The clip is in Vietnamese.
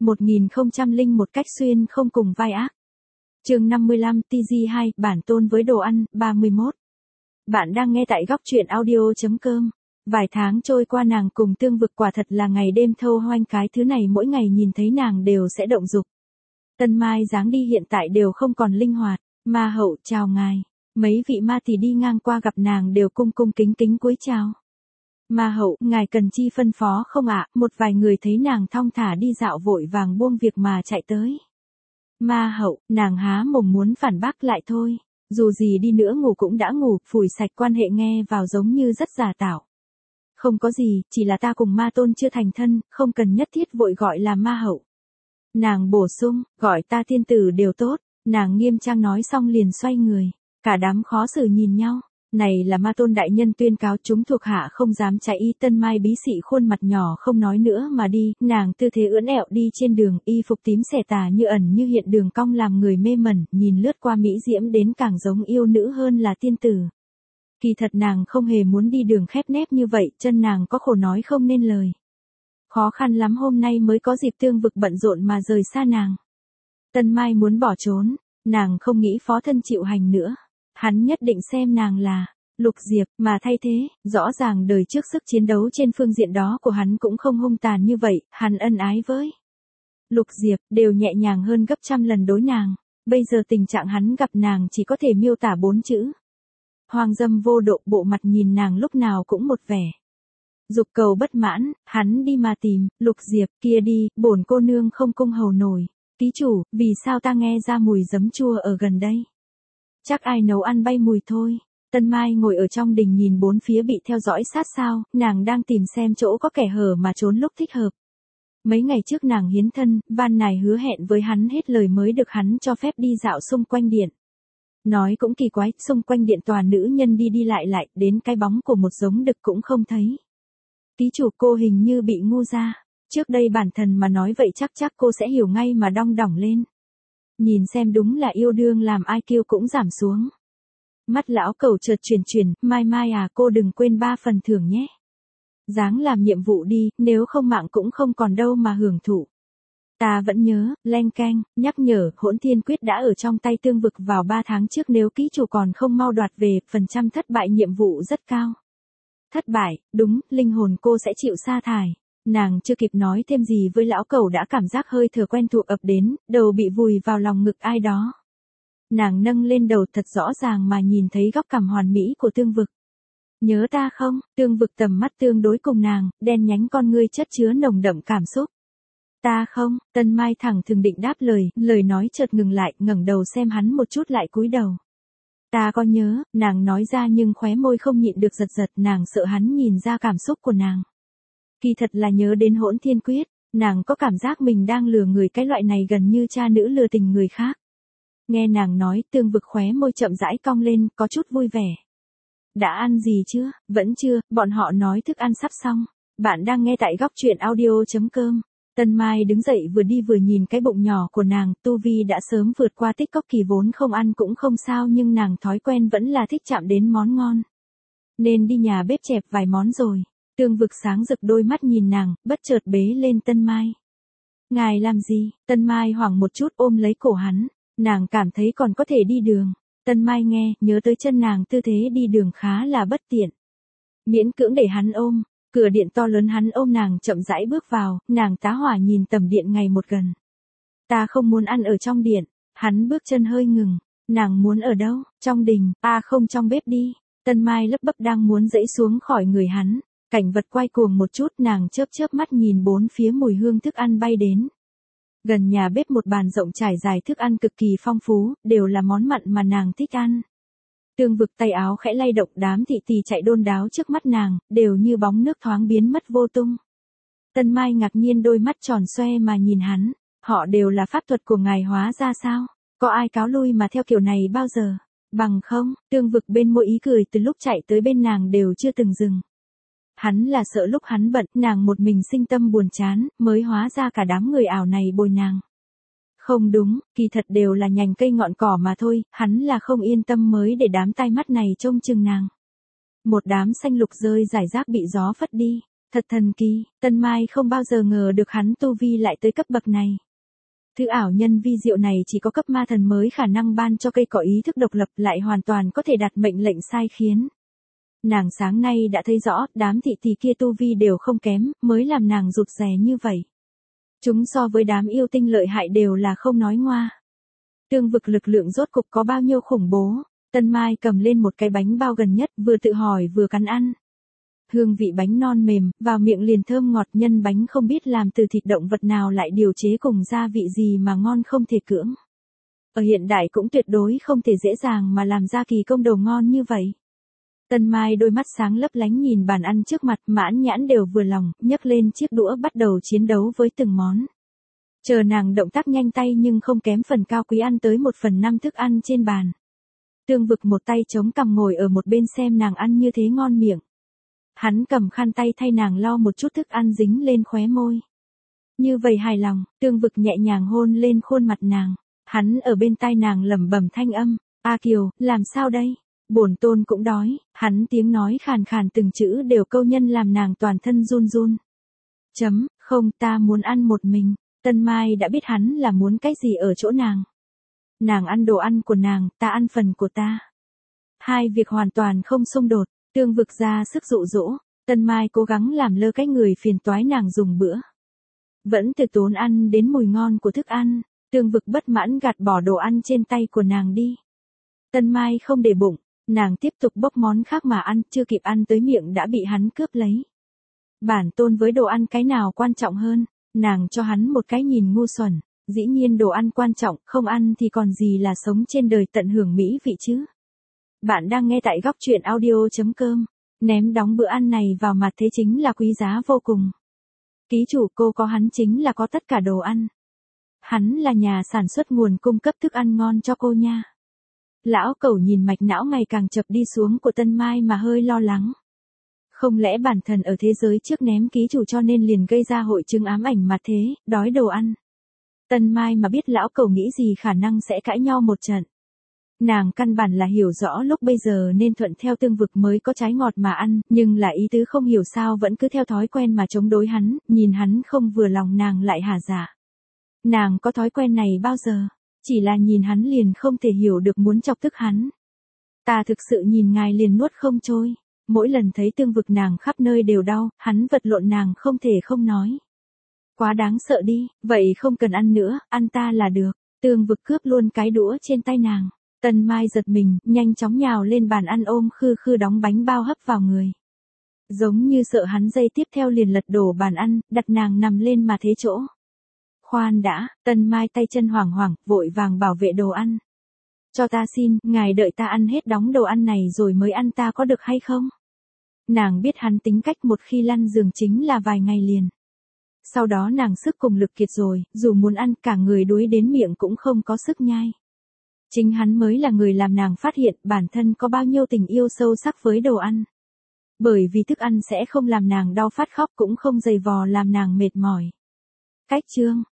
1001 cách xuyên không cùng vai ác. Chương 55 TG2 bản tôn với đồ ăn 31. Bạn đang nghe tại góc truyện audio.com. Vài tháng trôi qua nàng cùng Tương Vực quả thật là ngày đêm thâu hoanh, cái thứ này mỗi ngày nhìn thấy nàng đều sẽ động dục. Tân Mai dáng đi hiện tại đều không còn linh hoạt. Ma hậu chào ngài. Mấy vị ma tỳ đi ngang qua gặp nàng đều cung cung kính kính cúi chào. Ma hậu, ngài cần chi phân phó không ạ? Một vài người thấy nàng thong thả đi dạo vội vàng buông việc mà chạy tới. Ma hậu, nàng há mồm muốn phản bác lại thôi. Dù gì đi nữa ngủ cũng đã ngủ, phủi sạch quan hệ nghe vào giống như rất giả tạo. Không có gì, chỉ là ta cùng ma tôn chưa thành thân, không cần nhất thiết vội gọi là ma hậu. Nàng bổ sung, gọi ta tiên tử đều tốt. Nàng nghiêm trang nói xong liền xoay người. Cả đám khó xử nhìn nhau. Này là ma tôn đại nhân tuyên cáo, chúng thuộc hạ không dám chạy y. Tân Mai bí xị khuôn mặt nhỏ không nói nữa mà đi, nàng tư thế ưỡn ẹo đi trên đường, y phục tím xẻ tà như ẩn như hiện, đường cong làm người mê mẩn, nhìn lướt qua mỹ diễm đến càng giống yêu nữ hơn là tiên tử. Kỳ thật nàng không hề muốn đi đường khép nép như vậy, chân nàng có khổ nói không nên lời. Khó khăn lắm hôm nay mới có dịp Tương Vực bận rộn mà rời xa nàng. Tân Mai muốn bỏ trốn, nàng không nghĩ phó thân chịu hành nữa. Hắn nhất định xem nàng là Lục Diệp mà thay thế, rõ ràng đời trước sức chiến đấu trên phương diện đó của hắn cũng không hung tàn như vậy, hắn ân ái với Lục Diệp đều nhẹ nhàng hơn gấp trăm lần đối nàng. Bây giờ tình trạng hắn gặp nàng chỉ có thể miêu tả 4 chữ. Hoang dâm vô độ, bộ mặt nhìn nàng lúc nào cũng một vẻ dục cầu bất mãn. Hắn đi mà tìm Lục Diệp kia đi, bổn cô nương không cung hầu nổi. Ký chủ, vì sao ta nghe ra mùi giấm chua ở gần đây? Chắc ai nấu ăn bay mùi thôi. Tân Mai ngồi ở trong đình nhìn bốn phía bị theo dõi sát sao, nàng đang tìm xem chỗ có kẻ hở mà trốn lúc thích hợp. Mấy ngày trước nàng hiến thân, van nài hứa hẹn với hắn hết lời mới được hắn cho phép đi dạo xung quanh điện. Nói cũng kỳ quái, xung quanh điện toàn nữ nhân đi đi lại lại, đến cái bóng của một giống đực cũng không thấy. Ký chủ, cô hình như bị ngu ra. Trước đây bản thần mà nói vậy chắc cô sẽ hiểu ngay mà đong đỏng lên. Nhìn xem đúng là yêu đương làm ai kêu cũng giảm xuống. Mắt lão cẩu chợt chuyển, mai à, cô đừng quên 3 phần thưởng nhé. Dáng làm nhiệm vụ đi, nếu không mạng cũng không còn đâu mà hưởng thụ. Ta vẫn nhớ, leng keng, nhắc nhở, Hỗn Thiên Quyết đã ở trong tay Tương Vực vào 3 tháng trước, nếu ký chủ còn không mau đoạt về, phần trăm thất bại nhiệm vụ rất cao. Thất bại, đúng, linh hồn cô sẽ chịu sa thải. Nàng chưa kịp nói thêm gì với lão cẩu đã cảm giác hơi thở quen thuộc ập đến, đầu bị vùi vào lòng ngực ai đó. Nàng nâng lên đầu thật rõ ràng mà nhìn thấy góc cằm hoàn mỹ của Tương Vực. Nhớ ta không? Tương Vực tầm mắt tương đối cùng nàng, đen nhánh con ngươi chất chứa nồng đậm cảm xúc. Ta không, Tân Mai thẳng thừng định đáp lời nói chợt ngừng lại, ngẩng đầu xem hắn một chút lại cúi đầu. Ta có nhớ, nàng nói ra nhưng khóe môi không nhịn được giật, nàng sợ hắn nhìn ra cảm xúc của nàng. Kỳ thật là nhớ đến Hỗn Thiên Quyết, nàng có cảm giác mình đang lừa người, cái loại này gần như cha nữ lừa tình người khác. Nghe nàng nói, Tương Vực khóe môi chậm rãi cong lên, có chút vui vẻ. Đã ăn gì chưa? Vẫn chưa, bọn họ nói thức ăn sắp xong. Bạn đang nghe tại góc truyện audio.com. Tân Mai đứng dậy vừa đi vừa nhìn cái bụng nhỏ của nàng, tu vi đã sớm vượt qua tích cốc kỳ, vốn không ăn cũng không sao nhưng nàng thói quen vẫn là thích chạm đến món ngon. Nên đi nhà bếp chẹp vài món rồi. Tương Vực sáng rực đôi mắt nhìn nàng, bất chợt bế lên Tân Mai. Ngài làm gì? Tân Mai hoảng một chút ôm lấy cổ hắn, nàng cảm thấy còn có thể đi đường. Tân Mai nghe, nhớ tới chân nàng tư thế đi đường khá là bất tiện. Miễn cưỡng để hắn ôm, cửa điện to lớn hắn ôm nàng chậm rãi bước vào, nàng tá hỏa nhìn tầm điện ngày một gần. Ta không muốn ăn ở trong điện, hắn bước chân hơi ngừng, nàng muốn ở đâu? Trong đình, không trong bếp đi. Tân Mai lấp bấp đang muốn giãy xuống khỏi người hắn. Cảnh vật quay cuồng một chút, nàng chớp mắt nhìn bốn phía, mùi hương thức ăn bay đến. Gần nhà bếp một bàn rộng trải dài thức ăn cực kỳ phong phú, đều là món mặn mà nàng thích ăn. Tương Vực tay áo khẽ lay động, đám thị tỳ chạy đôn đáo trước mắt nàng, đều như bóng nước thoáng biến mất vô tung. Tân Mai ngạc nhiên đôi mắt tròn xoe mà nhìn hắn, họ đều là pháp thuật của ngài hóa ra sao? Có ai cáo lui mà theo kiểu này bao giờ? Bằng không, Tương Vực bên môi ý cười từ lúc chạy tới bên nàng đều chưa từng dừng. Hắn là sợ lúc hắn bận, nàng một mình sinh tâm buồn chán, mới hóa ra cả đám người ảo này bồi nàng. Không đúng, kỳ thật đều là nhành cây ngọn cỏ mà thôi, hắn là không yên tâm mới để đám tai mắt này trông chừng nàng. Một đám xanh lục rơi rải rác bị gió phất đi. Thật thần kỳ, Tân Mai không bao giờ ngờ được hắn tu vi lại tới cấp bậc này. Thứ ảo nhân vi diệu này chỉ có cấp ma thần mới khả năng ban cho cây cỏ ý thức độc lập, lại hoàn toàn có thể đặt mệnh lệnh sai khiến. Nàng sáng nay đã thấy rõ, đám thị tỳ kia tu vi đều không kém, mới làm nàng rụt rè như vậy. Chúng so với đám yêu tinh lợi hại đều là không nói ngoa. Tương vực lực lượng rốt cục có bao nhiêu khủng bố. Tân Mai cầm lên một cái bánh bao gần nhất, vừa tự hỏi vừa cắn ăn. Hương vị bánh non mềm, vào miệng liền thơm ngọt, nhân bánh không biết làm từ thịt động vật nào lại điều chế cùng gia vị gì mà ngon không thể cưỡng. Ở hiện đại cũng tuyệt đối không thể dễ dàng mà làm ra kỳ công đồ ngon như vậy. Tân Mai đôi mắt sáng lấp lánh nhìn bàn ăn trước mặt, mãn nhãn đều vừa lòng, nhấc lên chiếc đũa bắt đầu chiến đấu với từng món. Chờ nàng động tác nhanh tay nhưng không kém phần Cao Quý ăn tới 1/5 thức ăn trên bàn. Tương vực một tay chống cằm ngồi ở một bên xem nàng ăn như thế ngon miệng. Hắn cầm khăn tay thay nàng lau một chút thức ăn dính lên khóe môi. Như vậy hài lòng, tương vực nhẹ nhàng hôn lên khuôn mặt nàng. Hắn ở bên tai nàng lẩm bẩm thanh âm, A Kiều, làm sao đây? Bổn tôn cũng đói. Hắn tiếng nói khàn khàn từng chữ đều câu nhân làm nàng toàn thân run run. Không, ta muốn ăn một mình. Tân Mai đã biết hắn là muốn cái gì ở chỗ nàng. Nàng ăn đồ ăn của nàng, ta ăn phần của ta. Hai việc hoàn toàn không xung đột. Tương vực ra sức dụ dỗ, Tân Mai cố gắng làm lơ cái người phiền toái nàng dùng bữa. Vẫn từ tốn ăn đến mùi ngon của thức ăn, tương vực bất mãn gạt bỏ đồ ăn trên tay của nàng đi. Tân Mai không để bụng, nàng tiếp tục bốc món khác mà ăn, chưa kịp ăn tới miệng đã bị hắn cướp lấy. Bản tôn với đồ ăn cái nào quan trọng hơn, nàng cho hắn một cái nhìn ngu xuẩn, dĩ nhiên đồ ăn quan trọng, không ăn thì còn gì là sống trên đời tận hưởng mỹ vị chứ. Bạn đang nghe tại góc truyện audio.com. Ném đóng bữa ăn này vào mặt thế chính là quý giá vô cùng. Ký chủ cô có hắn chính là có tất cả đồ ăn. Hắn là nhà sản xuất nguồn cung cấp thức ăn ngon cho cô nha. Lão Cẩu nhìn mạch não ngày càng chập đi xuống của Tân Mai mà hơi lo lắng. Không lẽ bản thân ở thế giới trước ném ký chủ cho nên liền gây ra hội chứng ám ảnh mặt thế, đói đồ ăn. Tân Mai mà biết Lão Cẩu nghĩ gì khả năng sẽ cãi nhau một trận. Nàng căn bản là hiểu rõ lúc bây giờ nên thuận theo tương vực mới có trái ngọt mà ăn, nhưng là ý tứ không hiểu sao vẫn cứ theo thói quen mà chống đối hắn, nhìn hắn không vừa lòng nàng lại hả dạ. Nàng có thói quen này bao giờ, chỉ là nhìn hắn liền không thể hiểu được muốn chọc tức hắn. Ta thực sự nhìn ngài liền nuốt không trôi, mỗi lần thấy tương vực nàng khắp nơi đều đau, hắn vật lộn nàng không thể không nói. Quá đáng sợ đi, vậy không cần ăn nữa, ăn ta là được, tương vực cướp luôn cái đũa trên tay nàng. Tân Mai giật mình, nhanh chóng nhào lên bàn ăn ôm khư khư đóng bánh bao hấp vào người. Giống như sợ hắn giây tiếp theo liền lật đổ bàn ăn, đặt nàng nằm lên mà thế chỗ. Khoan đã, Tân Mai tay chân hoảng hoảng, vội vàng bảo vệ đồ ăn. Cho ta xin, ngài đợi ta ăn hết đóng đồ ăn này rồi mới ăn ta có được hay không? Nàng biết hắn tính cách một khi lăn giường chính là vài ngày liền. Sau đó nàng sức cùng lực kiệt rồi, dù muốn ăn cả người đuối đến miệng cũng không có sức nhai. Chính hắn mới là người làm nàng phát hiện bản thân có bao nhiêu tình yêu sâu sắc với đồ ăn. Bởi vì thức ăn sẽ không làm nàng đau phát khóc cũng không dày vò làm nàng mệt mỏi. Cách chương